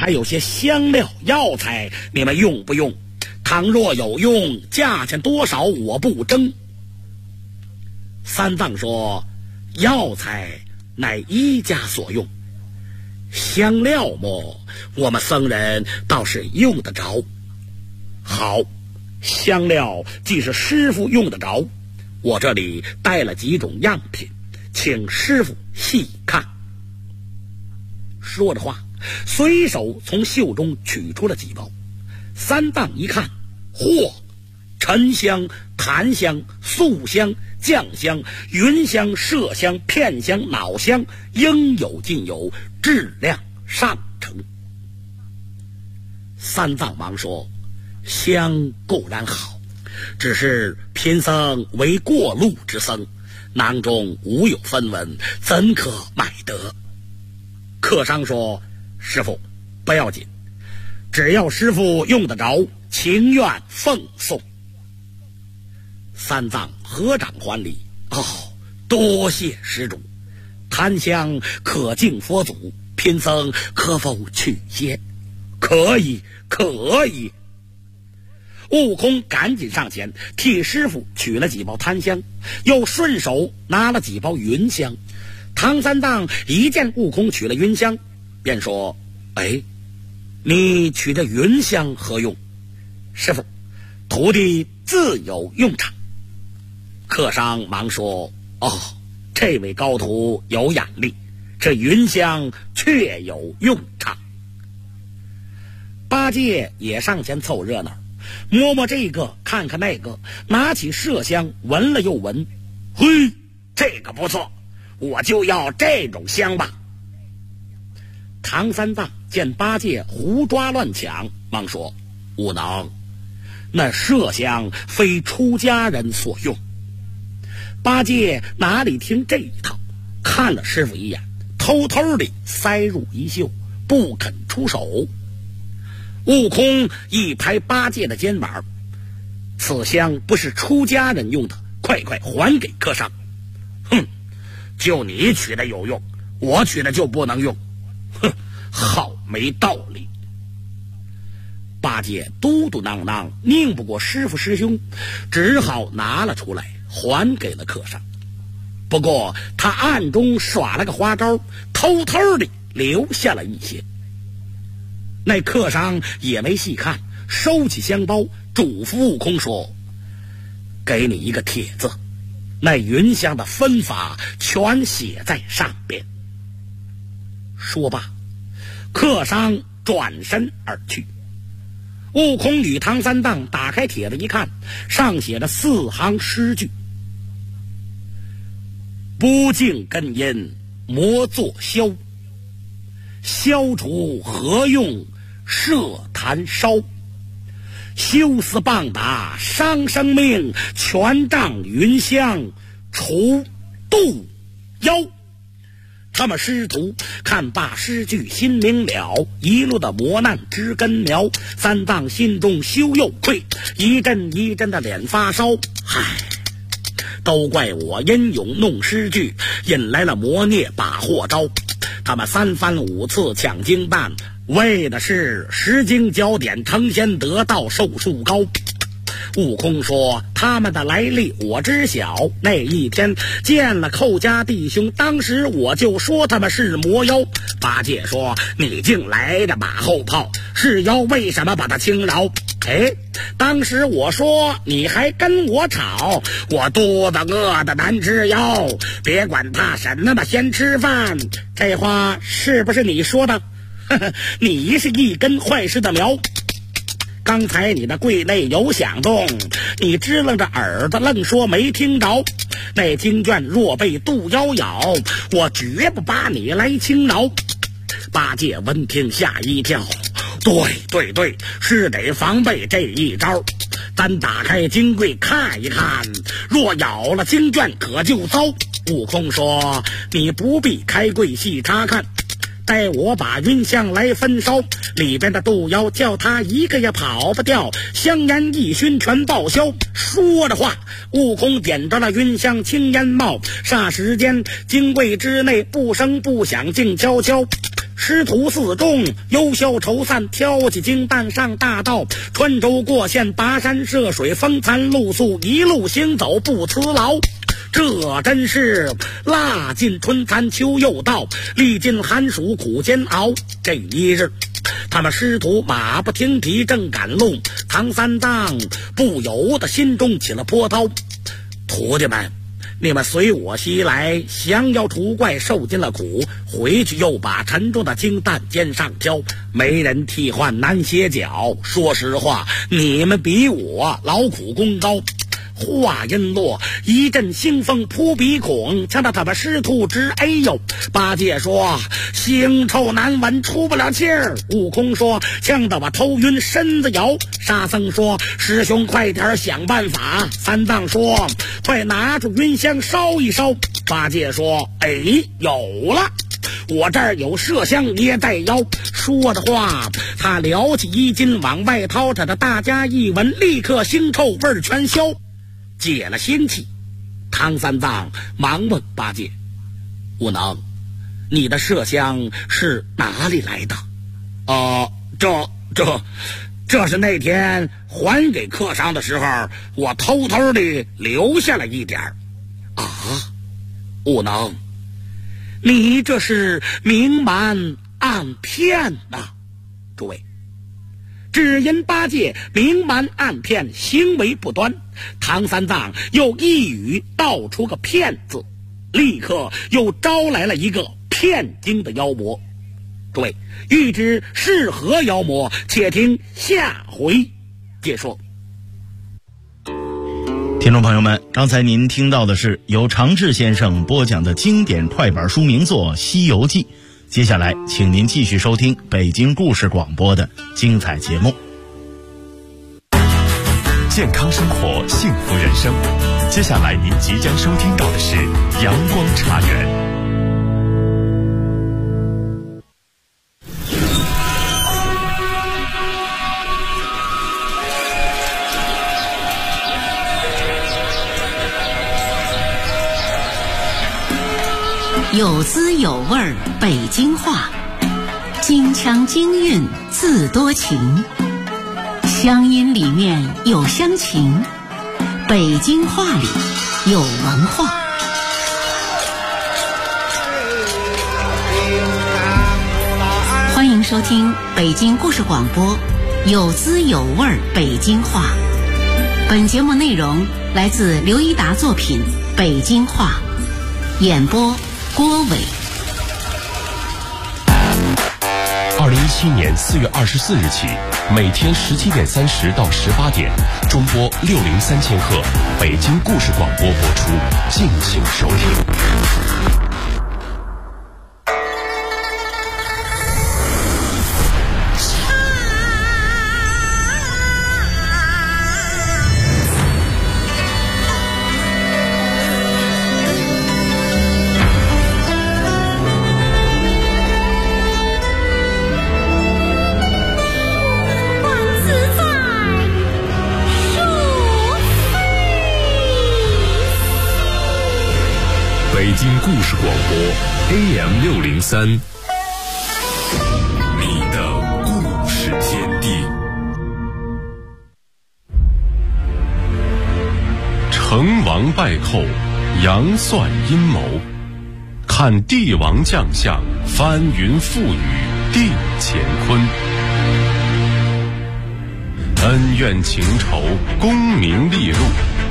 还有些香料药材，你们用不用？倘若有用，价钱多少我不争。三藏说：药材乃一家所用，香料么，我们僧人倒是用得着。好，香料既是师傅用得着，我这里带了几种样品，请师傅细看。说着话，随手从袖中取出了几包。三藏一看，嚯，沉香、檀香、素香、酱香、云香、麝香、片香、脑香，应有尽有，质量上乘。三藏忙说：香固然好，只是贫僧为过路之僧，囊中无有分文，怎可买得？客商说：师傅不要紧，只要师傅用得着，情愿奉送。三藏合掌还礼：哦，多谢施主，檀香可敬佛祖，贫僧可否取些？可以，可以。悟空赶紧上前替师傅取了几包檀香，又顺手拿了几包云香。唐三藏一见悟空取了云香，便说：哎，你取这云香何用？师傅，徒弟自有用场。客商忙说：哦，这位高徒有眼力，这云香确有用场。八戒也上前凑热闹，摸摸这个看看那个，拿起麝香闻了又闻，嘿，这个不错，我就要这种香吧。唐三藏见八戒胡抓乱抢，忙说：悟能，那麝香非出家人所用。八戒哪里听这一套，看了师傅一眼，偷偷地塞入衣袖，不肯出手。悟空一拍八戒的肩膀：此香不是出家人用的，快快还给客商。哼，就你取的有用，我取的就不能用。哼，好没道理。八戒嘟嘟囔囔，拧不过师傅师兄，只好拿了出来还给了客商。不过他暗中耍了个花招，偷偷地留下了一些。那客商也没细看，收起香包，嘱咐悟空说：给你一个帖子，那云香的分法全写在上边。说罢，客商转身而去。悟空与唐三藏打开帖子一看，上写着4行诗句：不净根因魔作消，消除何用设坛烧，休思棒打伤生命，全仗云香除渡妖。他们师徒看罢诗句，心明了，一路的磨难知根苗。三藏心中羞又愧，一阵一阵的脸发烧。唉，都怪我英勇弄诗句，引来了魔孽把祸招。他们3番5次抢经办，为的是10经焦点成仙得道寿数高。悟空说：他们的来历我知晓，那一天见了寇家弟兄，当时我就说他们是魔妖。八戒说：你竟来的马后炮，是妖为什么把他轻饶？哎，当时我说你还跟我吵，我肚子饿的难吃药，别管他什么吧，先吃饭。这话是不是你说的？呵呵，你是一根坏事的苗。刚才你的柜内有响动，你支棱着耳朵愣说没听着。那经卷若被渡妖咬，我绝不把你来轻饶。八戒闻听吓一跳，对，是得防备这一招。咱打开经柜看一看，若咬了经卷可就糟。悟空说：你不必开柜细查看，待我把云香来分烧，里边的渡妖叫他一个也跑不掉，香烟一熏全报销。说着话，悟空点着了云香，青烟冒，霎时间金柜之内不声不响，静悄悄。 师徒四众忧消愁散，挑起金担上大道，穿州过县，跋山涉水，风餐露宿，一路行走不辞劳。这真是腊尽春残秋又到，历尽寒暑苦煎熬。这一日，他们师徒马不停蹄正赶路，唐三藏不由得心中起了波涛。徒弟们，你们随我西来，降妖除怪，受尽了苦，回去又把沉重的金担肩上挑，没人替换难歇脚。说实话，你们比我劳苦功高。话音落，一阵腥风扑鼻孔，呛得他们师徒直哎呦。八戒说腥臭难闻，出不了气儿。悟空说呛得我头晕身子摇。沙僧说师兄快点想办法。三藏说快拿出云香烧一烧。八戒说哎，有了，我这儿有麝香捏在腰。说的话，他撩起衣襟往外掏，他的大家一闻，立刻腥臭味儿全消，解了心气。唐三藏忙问八戒：悟能，你的麝香是哪里来的？这是那天还给客商的时候，我偷偷地留下了一点儿。啊，悟能，你这是明瞒暗骗呐！诸位，只因八戒明瞒暗骗，行为不端，唐三藏又一语道出个骗字，立刻又招来了一个骗经的妖魔。诸位，欲知是何妖魔，且听下回解说。 听众朋友们，刚才您听到的是由常志先生播讲的经典快板书名作《西游记》。接下来请您继续收听北京故事广播的精彩节目。 健康生活，幸福人生。接下来您即将收听到的是阳光茶园。 有滋有味儿北京话，京腔京韵字多情，乡音里面有乡情，北京话里有文化。欢迎收听北京故事广播有滋有味儿北京话。本节目内容来自刘一达作品《北京话》，演播郭伟。 2017年4月24日起，每天17点30到18点，中波603000赫，北京故事广播播出，敬请收听。北京故事广播 AM603， 你的故事天地。成王败寇，杨算阴谋，看帝王将相，翻云覆雨定乾坤。恩怨情仇，功名利禄，